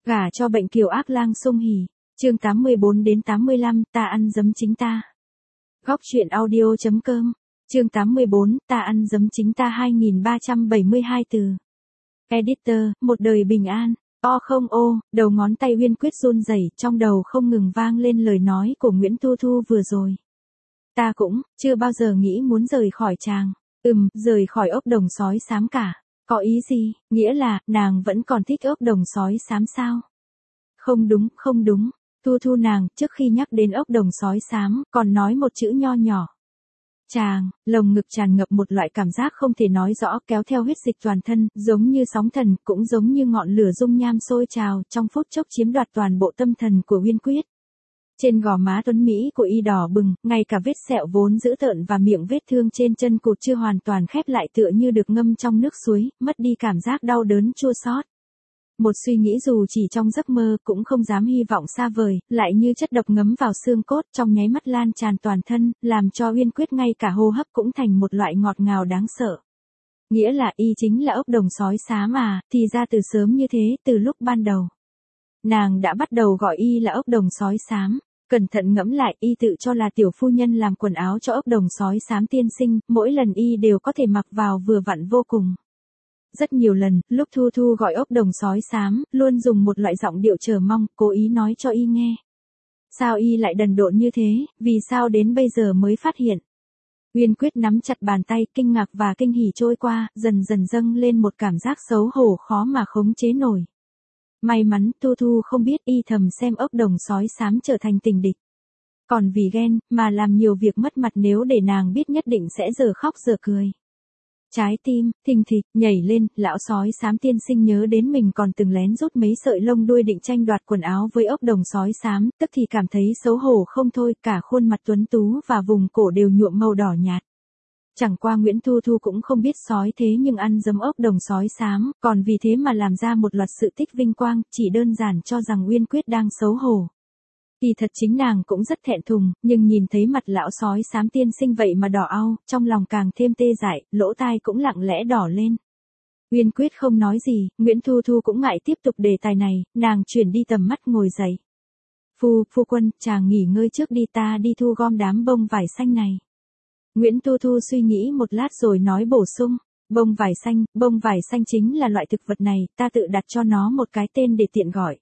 Gả cho bệnh kiều ác lang sung hỉ. Chương 84 đến 85, ta ăn giấm chính ta. Góc truyện audio.com. Chương 84, ta ăn giấm chính ta 2372 từ. Editor, một đời bình an. O không ô, đầu ngón tay Uyên Quyết run rẩy, trong đầu không ngừng vang lên lời nói của Nguyễn Thu Thu vừa rồi. Ta cũng chưa bao giờ nghĩ muốn rời khỏi chàng. Rời khỏi ốc đồng sói xám cả. Có ý gì? Nghĩa là, nàng vẫn còn thích ốc đồng sói xám sao? Không đúng, không đúng. Thu Thu nàng, trước khi nhắc đến ốc đồng sói xám, còn nói một chữ nho nhỏ. Chàng, lồng ngực tràn ngập một loại cảm giác không thể nói rõ, kéo theo huyết dịch toàn thân, giống như sóng thần, cũng giống như ngọn lửa dung nham sôi trào, trong phút chốc chiếm đoạt toàn bộ tâm thần của Uyên Quyết. Trên gò má tuấn Mỹ của y đỏ bừng, ngay cả vết sẹo vốn dữ tợn và miệng vết thương trên chân cụt chưa hoàn toàn khép lại tựa như được ngâm trong nước suối, mất đi cảm giác đau đớn chua xót. Một suy nghĩ dù chỉ trong giấc mơ cũng không dám hy vọng xa vời, lại như chất độc ngấm vào xương cốt trong nháy mắt lan tràn toàn thân, làm cho Uyên Quyết ngay cả hô hấp cũng thành một loại ngọt ngào đáng sợ. Nghĩa là y chính là ốc đồng sói xám mà, thì ra từ sớm như thế, từ lúc ban đầu. Nàng đã bắt đầu gọi y là ốc đồng sói xám. Cẩn thận ngẫm lại, y tự cho là tiểu phu nhân làm quần áo cho ốc đồng sói xám tiên sinh, mỗi lần y đều có thể mặc vào vừa vặn vô cùng. Rất nhiều lần, lúc Thu Thu gọi ốc đồng sói xám, luôn dùng một loại giọng điệu chờ mong, cố ý nói cho y nghe. Sao y lại đần độn như thế, vì sao đến bây giờ mới phát hiện? Uyên Quyết nắm chặt bàn tay, kinh ngạc và kinh hỉ trôi qua, dần dần dâng lên một cảm giác xấu hổ khó mà khống chế nổi. May mắn Thu Thu không biết y thầm xem ốc đồng sói xám trở thành tình địch. Còn vì ghen, mà làm nhiều việc mất mặt, nếu để nàng biết nhất định sẽ giờ khóc giờ cười. Trái tim, thình thịch, nhảy lên, lão sói xám tiên sinh nhớ đến mình còn từng lén rút mấy sợi lông đuôi định tranh đoạt quần áo với ốc đồng sói xám, tức thì cảm thấy xấu hổ không thôi, cả khuôn mặt tuấn tú và vùng cổ đều nhuộm màu đỏ nhạt. Chẳng qua Nguyễn Thu Thu cũng không biết sói thế nhưng ăn giấm ốc đồng sói xám, còn vì thế mà làm ra một loạt sự tích vinh quang, chỉ đơn giản cho rằng Uyên Quyết đang xấu hổ. Kỳ thật chính nàng cũng rất thẹn thùng, nhưng nhìn thấy mặt lão sói xám tiên sinh vậy mà đỏ au, trong lòng càng thêm tê dại, lỗ tai cũng lặng lẽ đỏ lên. Uyên Quyết không nói gì, Nguyễn Thu Thu cũng ngại tiếp tục đề tài này, nàng chuyển đi tầm mắt ngồi dậy. Phu quân, chàng nghỉ ngơi trước đi, ta đi thu gom đám bông vải xanh này. Nguyễn Thu Thu suy nghĩ một lát rồi nói bổ sung, bông vải xanh chính là loại thực vật này, ta tự đặt cho nó một cái tên để tiện gọi.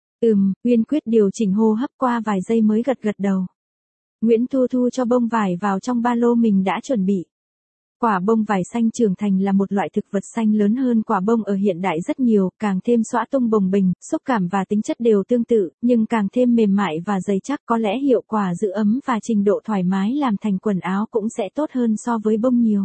Uyên Quyết điều chỉnh hô hấp qua vài giây mới gật đầu. Nguyễn Thu Thu cho bông vải vào trong ba lô mình đã chuẩn bị. Quả bông vải xanh trưởng thành là một loại thực vật xanh lớn hơn quả bông ở hiện đại rất nhiều, càng thêm xõa tung bồng bềnh, xúc cảm và tính chất đều tương tự, nhưng càng thêm mềm mại và dày chắc, có lẽ hiệu quả giữ ấm và trình độ thoải mái làm thành quần áo cũng sẽ tốt hơn so với bông nhiều.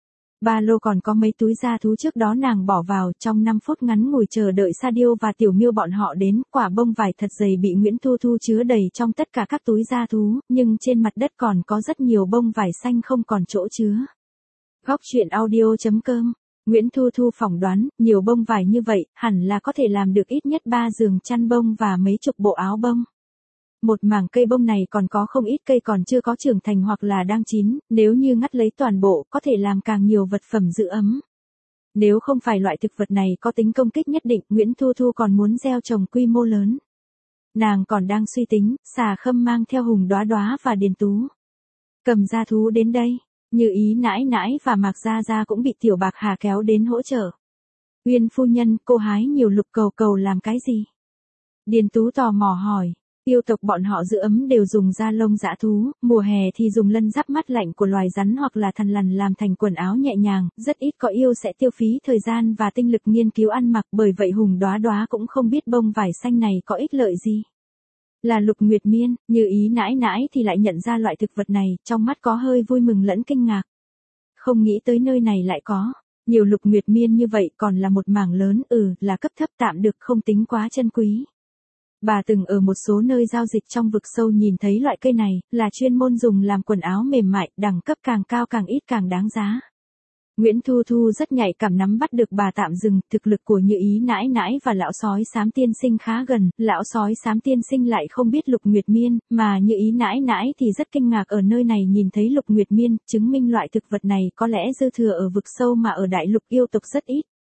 Ba lô còn có mấy túi da thú trước đó nàng bỏ vào, trong 5 phút ngắn ngủi chờ đợi Sa Diêu và Tiểu Miêu bọn họ đến, quả bông vải thật dày bị Nguyễn Thu Thu chứa đầy trong tất cả các túi da thú, nhưng trên mặt đất còn có rất nhiều bông vải xanh không còn chỗ chứa. Góc truyện audio.com. Nguyễn Thu Thu phỏng đoán, nhiều bông vải như vậy, hẳn là có thể làm được ít nhất 3 giường chăn bông và mấy chục bộ áo bông. Một mảng cây bông này còn có không ít cây còn chưa có trưởng thành hoặc là đang chín, nếu như ngắt lấy toàn bộ, có thể làm càng nhiều vật phẩm giữ ấm. Nếu không phải loại thực vật này có tính công kích nhất định, Nguyễn Thu Thu còn muốn gieo trồng quy mô lớn. Nàng còn đang suy tính, Xà Khâm mang theo Hùng Đóa Đóa và Điền Tú cầm gia thú đến đây. Như Ý nãi nãi và Mạc Gia Gia cũng bị Tiểu Bạc Hà kéo đến hỗ trợ. Uyên phu nhân, cô hái nhiều lục cầu làm cái gì? Điền Tú tò mò hỏi. Yêu tộc bọn họ giữ ấm đều dùng da lông dã thú, mùa hè thì dùng lân giáp mát lạnh của loài rắn hoặc là thằn lằn làm thành quần áo nhẹ nhàng, rất ít có yêu sẽ tiêu phí thời gian và tinh lực nghiên cứu ăn mặc, bởi vậy Hùng Đóa Đóa cũng không biết bông vải xanh này có ích lợi gì. Là Lục Nguyệt Miên, Như Ý nãi nãi thì lại nhận ra loại thực vật này, trong mắt có hơi vui mừng lẫn kinh ngạc. Không nghĩ tới nơi này lại có nhiều Lục Nguyệt Miên như vậy, còn là một mảng lớn, là cấp thấp tạm được, không tính quá chân quý. Bà từng ở một số nơi giao dịch trong vực sâu nhìn thấy loại cây này, là chuyên môn dùng làm quần áo mềm mại, đẳng cấp càng cao càng ít càng đáng giá. Nguyễn Thu Thu rất nhạy cảm nắm bắt được bà tạm dừng, thực lực của Như Ý nãi nãi và lão sói xám tiên sinh khá gần, lão sói xám tiên sinh lại không biết Lục Nguyệt Miên, mà Như Ý nãi nãi thì rất kinh ngạc ở nơi này nhìn thấy Lục Nguyệt Miên, chứng minh loại thực vật này có lẽ dư thừa ở vực sâu mà ở đại lục yêu tộc rất ít.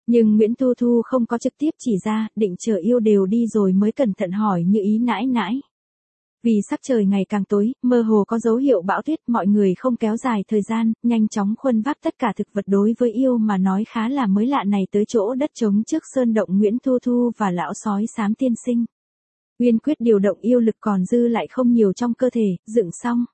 Nhưng Nguyễn Thu Thu không có trực tiếp chỉ ra, định chờ yêu đều đi rồi mới cẩn thận hỏi Như Ý nãi nãi. Vì sắc trời ngày càng tối, mơ hồ có dấu hiệu bão tuyết, mọi người không kéo dài thời gian, nhanh chóng khuân vác tất cả thực vật đối với yêu mà nói khá là mới lạ này tới chỗ đất trống trước sơn động Nguyễn Thu Thu và lão sói xám tiên sinh. Uyên quyết điều động yêu lực còn dư lại không nhiều trong cơ thể, dựng xong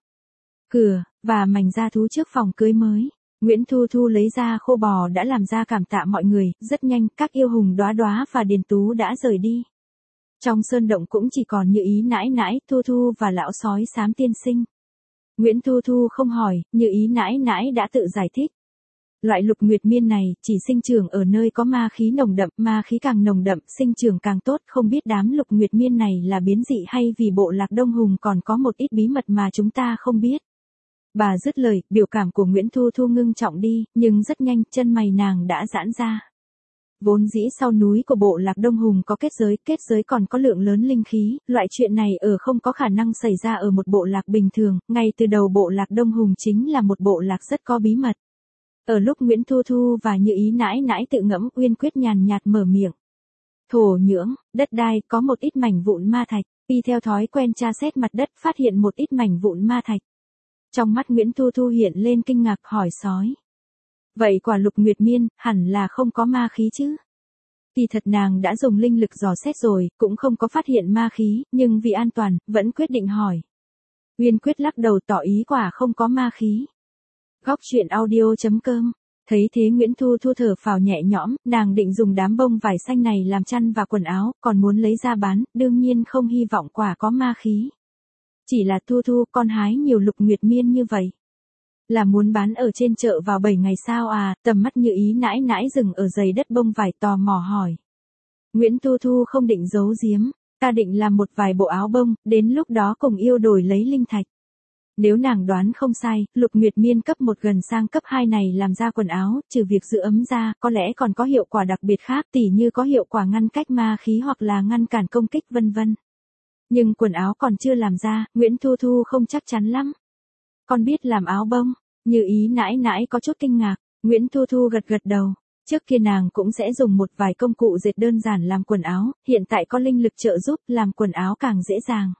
cửa và mảnh da thú trước phòng cưới mới. Nguyễn Thu Thu lấy ra khô bò đã làm ra cảm tạ mọi người, rất nhanh các yêu hùng Đóa Đóa và Điền Tú đã rời đi. Trong sơn động cũng chỉ còn Như Ý nãi nãi, Thu Thu và lão sói xám tiên sinh. Nguyễn Thu Thu không hỏi, Như Ý nãi nãi đã tự giải thích. Loại lục nguyệt miên này chỉ sinh trưởng ở nơi có ma khí nồng đậm, ma khí càng nồng đậm, sinh trưởng càng tốt, không biết đám lục nguyệt miên này là biến dị hay vì bộ lạc Đông Hùng còn có một ít bí mật mà chúng ta không biết. Bà dứt lời, biểu cảm của Nguyễn Thu Thu ngưng trọng đi, nhưng rất nhanh, chân mày nàng đã giãn ra. Vốn dĩ sau núi của bộ lạc Đông Hùng có kết giới còn có lượng lớn linh khí, loại chuyện này không có khả năng xảy ra ở một bộ lạc bình thường, ngay từ đầu bộ lạc Đông Hùng chính là một bộ lạc rất có bí mật. Ở lúc Nguyễn Thu Thu và Như Ý nãi nãi tự ngẫm, Uyên Quyết nhàn nhạt mở miệng. Thổ nhưỡng, đất đai, có một ít mảnh vụn ma thạch, y theo thói quen tra xét mặt đất phát hiện một ít mảnh vụn ma thạch. Trong mắt Nguyễn Thu Thu hiện lên kinh ngạc hỏi sói. Vậy quả lục nguyệt miên, hẳn là không có ma khí chứ? Kỳ thật nàng đã dùng linh lực dò xét rồi, cũng không có phát hiện ma khí, nhưng vì an toàn, vẫn quyết định hỏi. Uyên Quyết lắc đầu tỏ ý quả không có ma khí. Góc truyện audio.com. Thấy thế Nguyễn Thu Thu thở phào nhẹ nhõm, nàng định dùng đám bông vải xanh này làm chăn và quần áo, còn muốn lấy ra bán, đương nhiên không hy vọng quả có ma khí. Chỉ là Thu Thu, con hái nhiều lục nguyệt miên như vậy. Là muốn bán ở trên chợ vào 7 ngày sao à? Tầm mắt Như Ý nãi nãi dừng ở dày đất bông vải tò mò hỏi. Nguyễn Thu Thu không định giấu giếm, ta định làm một vài bộ áo bông, đến lúc đó cùng yêu đổi lấy linh thạch. Nếu nàng đoán không sai, lục nguyệt miên cấp 1 gần sang cấp 2 này làm ra quần áo, trừ việc giữ ấm ra, có lẽ còn có hiệu quả đặc biệt khác, tỉ như có hiệu quả ngăn cách ma khí hoặc là ngăn cản công kích vân vân. Nhưng quần áo còn chưa làm ra, Nguyễn Thu Thu không chắc chắn lắm. Con biết làm áo bông, Như Ý nãi nãi có chút kinh ngạc, Nguyễn Thu Thu gật gật đầu. Trước kia nàng cũng sẽ dùng một vài công cụ dệt đơn giản làm quần áo, hiện tại có linh lực trợ giúp làm quần áo càng dễ dàng.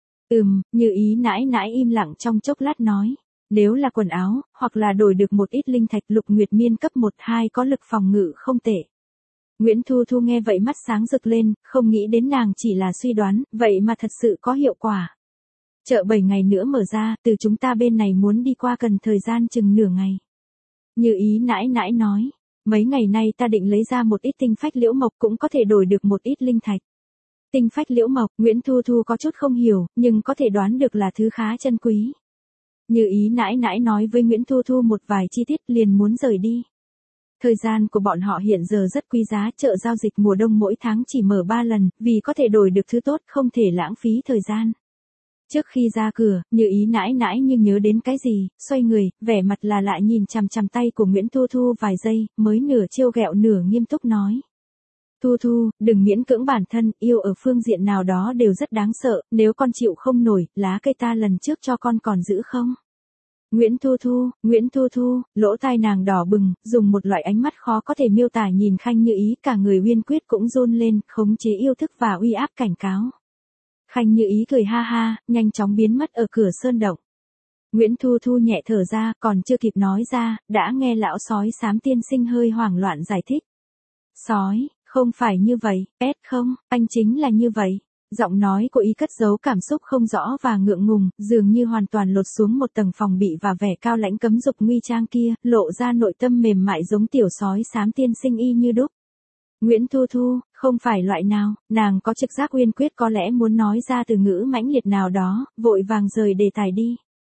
Như Ý nãi nãi im lặng trong chốc lát nói. Nếu là quần áo, hoặc là đổi được một ít linh thạch lục nguyệt miên cấp 1-2 có lực phòng ngự không tệ. Nguyễn Thu Thu nghe vậy mắt sáng rực lên, không nghĩ đến nàng chỉ là suy đoán, vậy mà thật sự có hiệu quả. Chợ 7 ngày nữa mở ra, từ chúng ta bên này muốn đi qua cần thời gian chừng nửa ngày. Như Ý nãi nãi nói, mấy ngày nay ta định lấy ra một ít tinh phách liễu mộc cũng có thể đổi được một ít linh thạch. Tinh phách liễu mộc, Nguyễn Thu Thu có chút không hiểu, nhưng có thể đoán được là thứ khá chân quý. Như Ý nãi nãi nói với Nguyễn Thu Thu một vài chi tiết liền muốn rời đi. Thời gian của bọn họ hiện giờ rất quý giá, chợ giao dịch mùa đông mỗi tháng chỉ mở 3 lần, vì có thể đổi được thứ tốt, không thể lãng phí thời gian. Trước khi ra cửa, Như Ý nãi nãi như nhớ đến cái gì, xoay người, vẻ mặt là lại nhìn chằm chằm tay của Nguyễn Thu Thu vài giây, mới nửa trêu ghẹo nửa nghiêm túc nói. Thu Thu, đừng miễn cưỡng bản thân, yêu ở phương diện nào đó đều rất đáng sợ, nếu con chịu không nổi, lá cây ta lần trước cho con còn giữ không? Nguyễn Thu Thu, lỗ tai nàng đỏ bừng, dùng một loại ánh mắt khó có thể miêu tả nhìn Khanh Như Ý, cả người Uyên Quyết cũng run lên, khống chế yêu thức và uy áp cảnh cáo. Khanh Như Ý cười ha ha, nhanh chóng biến mất ở cửa sơn động. Nguyễn Thu Thu nhẹ thở ra, còn chưa kịp nói ra, đã nghe lão sói xám tiên sinh hơi hoảng loạn giải thích. Sói, không phải như vậy, không, anh chính là như vậy. Giọng nói của ý cất giấu cảm xúc không rõ và ngượng ngùng, dường như hoàn toàn lột xuống một tầng phòng bị và vẻ cao lãnh cấm dục nguy trang kia, lộ ra nội tâm mềm mại giống tiểu sói xám tiên sinh y như đúc. Nguyễn Thu Thu, không phải loại nào, nàng có trực giác Uyên Quyết có lẽ muốn nói ra từ ngữ mãnh liệt nào đó, vội vàng rời đề tài đi.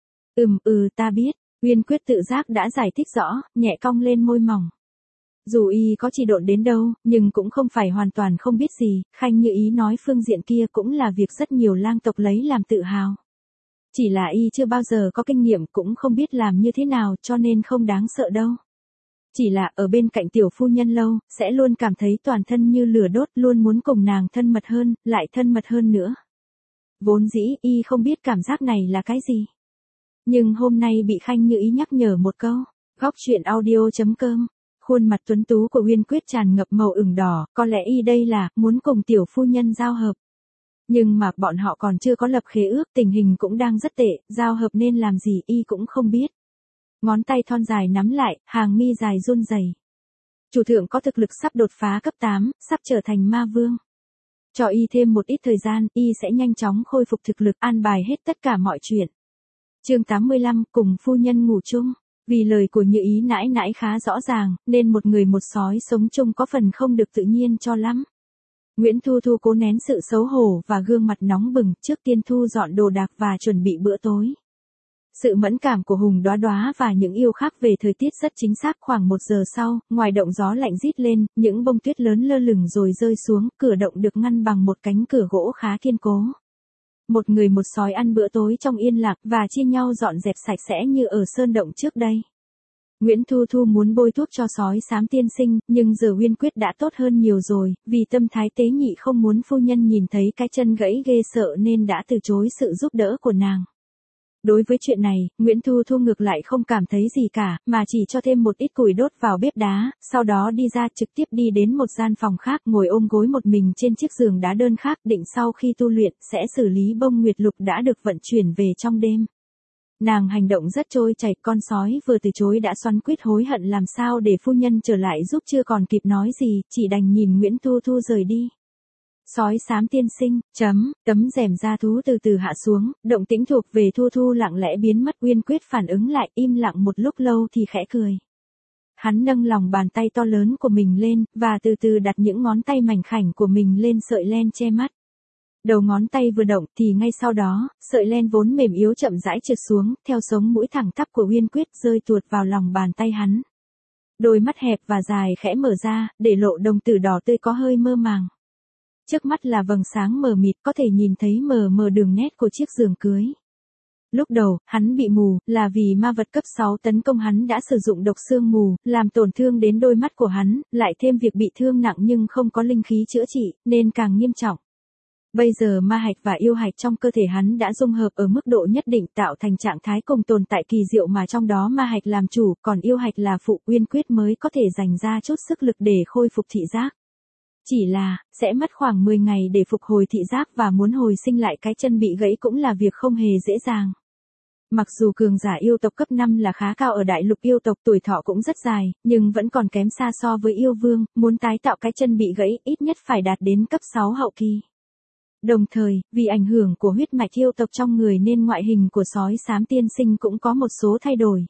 Ta biết, Uyên Quyết tự giác đã giải thích rõ, nhẹ cong lên môi mỏng. Dù y có chỉ độn đến đâu, nhưng cũng không phải hoàn toàn không biết gì, Khanh Như Ý nói phương diện kia cũng là việc rất nhiều lang tộc lấy làm tự hào. Chỉ là y chưa bao giờ có kinh nghiệm cũng không biết làm như thế nào cho nên không đáng sợ đâu. Chỉ là ở bên cạnh tiểu phu nhân lâu, sẽ luôn cảm thấy toàn thân như lửa đốt, luôn muốn cùng nàng thân mật hơn, lại thân mật hơn nữa. Vốn dĩ y không biết cảm giác này là cái gì. Nhưng hôm nay bị Khanh Như Ý nhắc nhở một câu. Góc truyện audio.com Khuôn mặt tuấn tú của Uyên Quyết tràn ngập màu ửng đỏ, có lẽ y đây là muốn cùng tiểu phu nhân giao hợp. Nhưng mà bọn họ còn chưa có lập khế ước, tình hình cũng đang rất tệ, giao hợp nên làm gì y cũng không biết. Ngón tay thon dài nắm lại, hàng mi dài run rẩy. Chủ thượng có thực lực sắp đột phá cấp 8, sắp trở thành ma vương. Cho y thêm một ít thời gian, y sẽ nhanh chóng khôi phục thực lực, an bài hết tất cả mọi chuyện. Chương 85, cùng phu nhân ngủ chung. Vì lời của Như Ý nãi nãi khá rõ ràng, nên một người một sói sống chung có phần không được tự nhiên cho lắm. Nguyễn Thu Thu cố nén sự xấu hổ và gương mặt nóng bừng, trước tiên thu dọn đồ đạc và chuẩn bị bữa tối. Sự mẫn cảm của Hùng Đóa Đóa và những yêu khác về thời tiết rất chính xác. Khoảng 1 giờ sau, ngoài động gió lạnh rít lên, những bông tuyết lớn lơ lửng rồi rơi xuống, cửa động được ngăn bằng một cánh cửa gỗ khá kiên cố. Một người một sói ăn bữa tối trong yên lặng và chia nhau dọn dẹp sạch sẽ như ở sơn động trước đây. Nguyễn Thu Thu muốn bôi thuốc cho sói xám tiên sinh, nhưng giờ Uyên Quyết đã tốt hơn nhiều rồi, vì tâm thái tế nhị không muốn phu nhân nhìn thấy cái chân gãy ghê sợ nên đã từ chối sự giúp đỡ của nàng. Đối với chuyện này, Nguyễn Thu Thu ngược lại không cảm thấy gì cả, mà chỉ cho thêm một ít củi đốt vào bếp đá, sau đó đi ra trực tiếp đi đến một gian phòng khác, ngồi ôm gối một mình trên chiếc giường đá đơn khác, định sau khi tu luyện sẽ xử lý bông nguyệt lục đã được vận chuyển về trong đêm. Nàng hành động rất trôi chảy, con sói vừa từ chối đã xoắn quýt hối hận làm sao để phu nhân trở lại giúp, chưa còn kịp nói gì, chỉ đành nhìn Nguyễn Thu Thu rời đi. Sói xám tiên sinh, tấm rèm da thú từ từ hạ xuống, động tĩnh thuộc về Thu Thu lặng lẽ biến mất. Uyên Quyết phản ứng lại, im lặng một lúc lâu thì khẽ cười. Hắn nâng lòng bàn tay to lớn của mình lên, và từ từ đặt những ngón tay mảnh khảnh của mình lên sợi len che mắt. Đầu ngón tay vừa động thì ngay sau đó, sợi len vốn mềm yếu chậm rãi trượt xuống, theo sống mũi thẳng tắp của Uyên Quyết rơi tuột vào lòng bàn tay hắn. Đôi mắt hẹp và dài khẽ mở ra, để lộ đồng tử đỏ tươi có hơi mơ màng. Trước mắt là vầng sáng mờ mịt, có thể nhìn thấy mờ mờ đường nét của chiếc giường cưới. Lúc đầu, hắn bị mù, là vì ma vật cấp 6 tấn công hắn đã sử dụng độc xương mù, làm tổn thương đến đôi mắt của hắn, lại thêm việc bị thương nặng nhưng không có linh khí chữa trị, nên càng nghiêm trọng. Bây giờ ma hạch và yêu hạch trong cơ thể hắn đã dung hợp ở mức độ nhất định, tạo thành trạng thái cùng tồn tại kỳ diệu mà trong đó ma hạch làm chủ, còn yêu hạch là phụ. Uyên Quyết mới có thể dành ra chút sức lực để khôi phục thị giác. Chỉ là, sẽ mất khoảng 10 ngày để phục hồi thị giác, và muốn hồi sinh lại cái chân bị gãy cũng là việc không hề dễ dàng. Mặc dù cường giả yêu tộc cấp 5 là khá cao ở đại lục yêu tộc, tuổi thọ cũng rất dài, nhưng vẫn còn kém xa so với yêu vương, muốn tái tạo cái chân bị gãy ít nhất phải đạt đến cấp 6 hậu kỳ. Đồng thời, vì ảnh hưởng của huyết mạch yêu tộc trong người nên ngoại hình của sói xám tiên sinh cũng có một số thay đổi.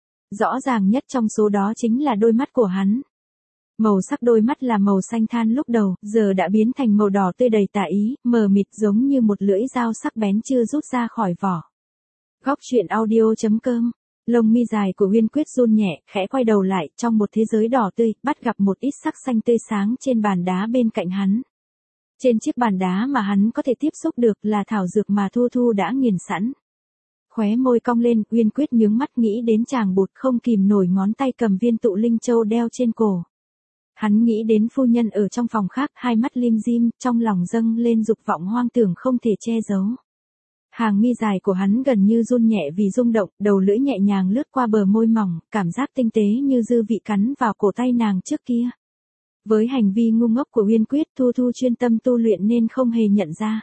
Rõ ràng nhất trong số đó chính là đôi mắt của hắn. Màu sắc đôi mắt là màu xanh than lúc đầu, giờ đã biến thành màu đỏ tươi đầy tà ý, mờ mịt giống như một lưỡi dao sắc bén chưa rút ra khỏi vỏ. Góc truyện audio.com. Lông mi dài của Uyên Quyết run nhẹ, khẽ quay đầu lại, trong một thế giới đỏ tươi, bắt gặp một ít sắc xanh tươi sáng trên bàn đá bên cạnh hắn. Trên chiếc bàn đá mà hắn có thể tiếp xúc được là thảo dược mà Thu Thu đã nghiền sẵn. Khóe môi cong lên, Uyên Quyết nhướng mắt nghĩ đến chàng bột, không kìm nổi ngón tay cầm viên tụ linh châu đeo trên cổ. Hắn nghĩ đến phu nhân ở trong phòng khác, hai mắt lim dim, trong lòng dâng lên dục vọng hoang tưởng không thể che giấu. Hàng mi dài của hắn gần như run nhẹ vì rung động, đầu lưỡi nhẹ nhàng lướt qua bờ môi mỏng, cảm giác tinh tế như dư vị cắn vào cổ tay nàng trước kia. Với hành vi ngu ngốc của Uyên Quyết, Thu Thu chuyên tâm tu luyện nên không hề nhận ra.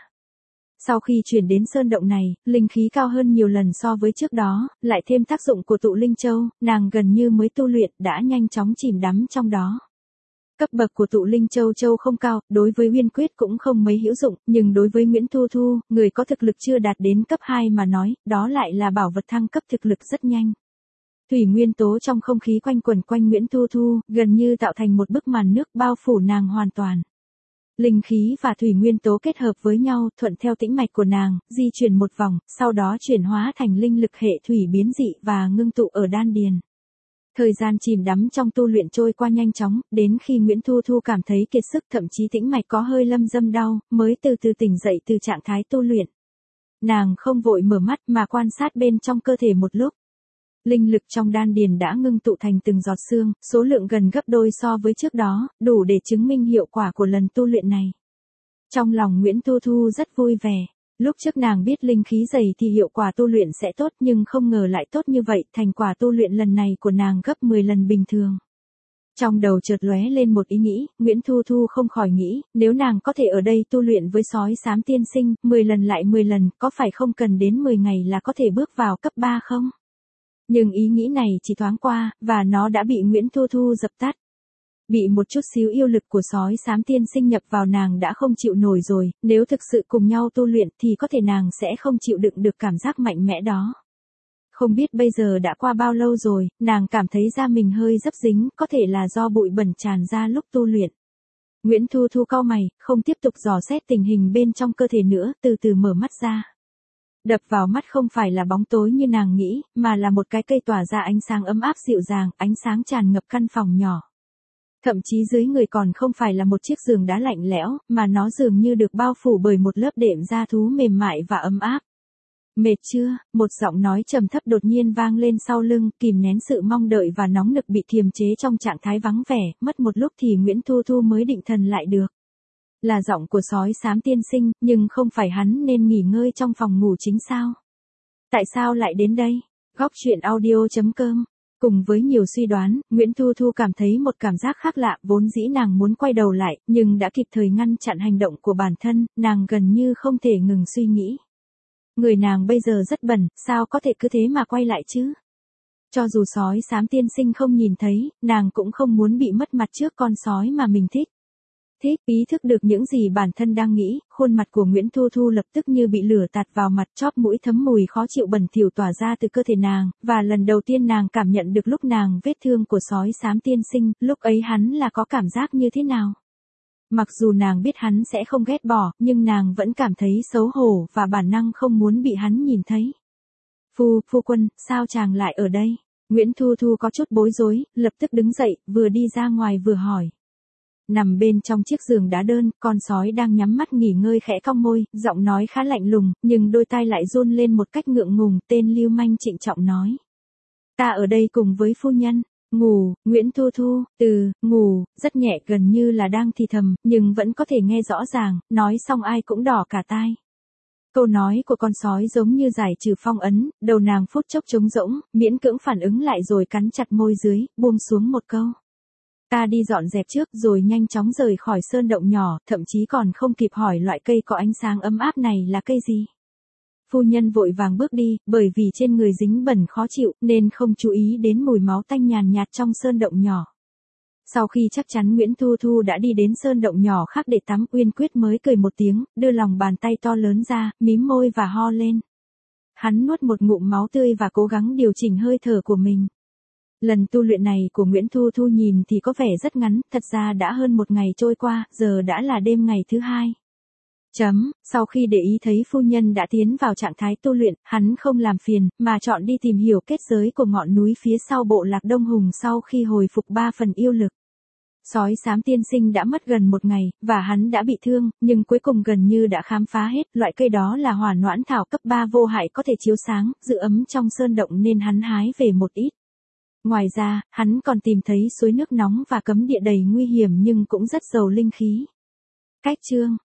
Sau khi chuyển đến sơn động này, linh khí cao hơn nhiều lần so với trước đó, lại thêm tác dụng của tụ linh châu, nàng gần như mới tu luyện đã nhanh chóng chìm đắm trong đó. Cấp bậc của tụ linh châu châu không cao, đối với Uyên Quyết cũng không mấy hữu dụng, nhưng đối với Nguyễn Thu Thu, người có thực lực chưa đạt đến cấp 2 mà nói, đó lại là bảo vật thăng cấp thực lực rất nhanh. Thủy nguyên tố trong không khí quanh quẩn quanh Nguyễn Thu Thu, gần như tạo thành một bức màn nước bao phủ nàng hoàn toàn. Linh khí và thủy nguyên tố kết hợp với nhau, thuận theo tĩnh mạch của nàng, di chuyển một vòng, sau đó chuyển hóa thành linh lực hệ thủy biến dị và ngưng tụ ở đan điền. Thời gian chìm đắm trong tu luyện trôi qua nhanh chóng, đến khi Nguyễn Thu Thu cảm thấy kiệt sức, thậm chí tĩnh mạch có hơi lâm dâm đau, mới từ từ tỉnh dậy từ trạng thái tu luyện. Nàng không vội mở mắt mà quan sát bên trong cơ thể một lúc. Linh lực trong đan điền đã ngưng tụ thành từng giọt sương, số lượng gần gấp đôi so với trước đó, đủ để chứng minh hiệu quả của lần tu luyện này. Trong lòng Nguyễn Thu Thu rất vui vẻ. Lúc trước nàng biết linh khí dày thì hiệu quả tu luyện sẽ tốt, nhưng không ngờ lại tốt như vậy, thành quả tu luyện lần này của nàng gấp 10 lần bình thường. Trong đầu chợt lóe lên một ý nghĩ, Nguyễn Thu Thu không khỏi nghĩ, nếu nàng có thể ở đây tu luyện với sói xám tiên sinh, 10 lần lại 10 lần, có phải không cần đến 10 ngày là có thể bước vào cấp 3 không? Nhưng ý nghĩ này chỉ thoáng qua, và nó đã bị Nguyễn Thu Thu dập tắt. Bị một chút xíu yêu lực của sói xám tiên sinh nhập vào nàng đã không chịu nổi rồi, nếu thực sự cùng nhau tu luyện thì có thể nàng sẽ không chịu đựng được cảm giác mạnh mẽ đó. Không biết bây giờ đã qua bao lâu rồi, nàng cảm thấy da mình hơi dấp dính, có thể là do bụi bẩn tràn ra lúc tu luyện. Nguyễn Thu Thu cau mày, không tiếp tục dò xét tình hình bên trong cơ thể nữa, từ từ mở mắt ra. Đập vào mắt không phải là bóng tối như nàng nghĩ, mà là một cái cây tỏa ra ánh sáng ấm áp dịu dàng, ánh sáng tràn ngập căn phòng nhỏ. Thậm chí dưới người còn không phải là một chiếc giường đá lạnh lẽo, mà nó dường như được bao phủ bởi một lớp đệm da thú mềm mại và ấm áp. Mệt chưa? Một giọng nói trầm thấp đột nhiên vang lên sau lưng, kìm nén sự mong đợi và nóng nực bị kiềm chế trong trạng thái vắng vẻ, mất một lúc thì Nguyễn Thu Thu mới định thần lại được. Là giọng của sói xám tiên sinh, nhưng không phải hắn nên nghỉ ngơi trong phòng ngủ chính sao? Tại sao lại đến đây? Góc truyện audio.com. Cùng với nhiều suy đoán, Nguyễn Thu Thu cảm thấy một cảm giác khác lạ, vốn dĩ nàng muốn quay đầu lại, nhưng đã kịp thời ngăn chặn hành động của bản thân, nàng gần như không thể ngừng suy nghĩ. Người nàng bây giờ rất bẩn, sao có thể cứ thế mà quay lại chứ? Cho dù sói xám tiên sinh không nhìn thấy, nàng cũng không muốn bị mất mặt trước con sói mà mình thích. Ý thức được những gì bản thân đang nghĩ, khuôn mặt của Nguyễn Thu Thu lập tức như bị lửa tạt vào mặt, chóp mũi thấm mùi khó chịu bẩn thỉu tỏa ra từ cơ thể nàng, và lần đầu tiên nàng cảm nhận được lúc nàng vết thương của sói xám tiên sinh, lúc ấy hắn là có cảm giác như thế nào. Mặc dù nàng biết hắn sẽ không ghét bỏ, nhưng nàng vẫn cảm thấy xấu hổ và bản năng không muốn bị hắn nhìn thấy. Phu quân, sao chàng lại ở đây? Nguyễn Thu Thu có chút bối rối, lập tức đứng dậy, vừa đi ra ngoài vừa hỏi. Nằm bên trong chiếc giường đá đơn, con sói đang nhắm mắt nghỉ ngơi khẽ cong môi, giọng nói khá lạnh lùng, nhưng đôi tai lại run lên một cách ngượng ngùng, tên lưu manh trịnh trọng nói. Ta ở đây cùng với phu nhân. Ngủ, Nguyễn Thu Thu, ngủ, rất nhẹ gần như là đang thì thầm, nhưng vẫn có thể nghe rõ ràng, nói xong ai cũng đỏ cả tai. Câu nói của con sói giống như giải trừ phong ấn, đầu nàng phút chốc trống rỗng, miễn cưỡng phản ứng lại rồi cắn chặt môi dưới, buông xuống một câu. Ta đi dọn dẹp trước rồi nhanh chóng rời khỏi sơn động nhỏ, thậm chí còn không kịp hỏi loại cây có ánh sáng ấm áp này là cây gì. Phu nhân vội vàng bước đi, bởi vì trên người dính bẩn khó chịu, nên không chú ý đến mùi máu tanh nhàn nhạt trong sơn động nhỏ. Sau khi chắc chắn Nguyễn Thu Thu đã đi đến sơn động nhỏ khác để tắm, Uyên Quyết mới cười một tiếng, đưa lòng bàn tay to lớn ra, mím môi và ho lên. Hắn nuốt một ngụm máu tươi và cố gắng điều chỉnh hơi thở của mình. Lần tu luyện này của Nguyễn Thu Thu nhìn thì có vẻ rất ngắn, thật ra đã hơn một ngày trôi qua, giờ đã là đêm ngày thứ 2. Sau khi để ý thấy phu nhân đã tiến vào trạng thái tu luyện, hắn không làm phiền, mà chọn đi tìm hiểu kết giới của ngọn núi phía sau bộ lạc Đông Hùng sau khi hồi phục 3 phần yêu lực. Sói xám tiên sinh đã mất gần một ngày, và hắn đã bị thương, nhưng cuối cùng gần như đã khám phá hết, loại cây đó là hỏa noãn thảo cấp 3 vô hại có thể chiếu sáng, giữ ấm trong sơn động nên hắn hái về một ít. Ngoài ra, hắn còn tìm thấy suối nước nóng và cấm địa đầy nguy hiểm nhưng cũng rất giàu linh khí. Cách chương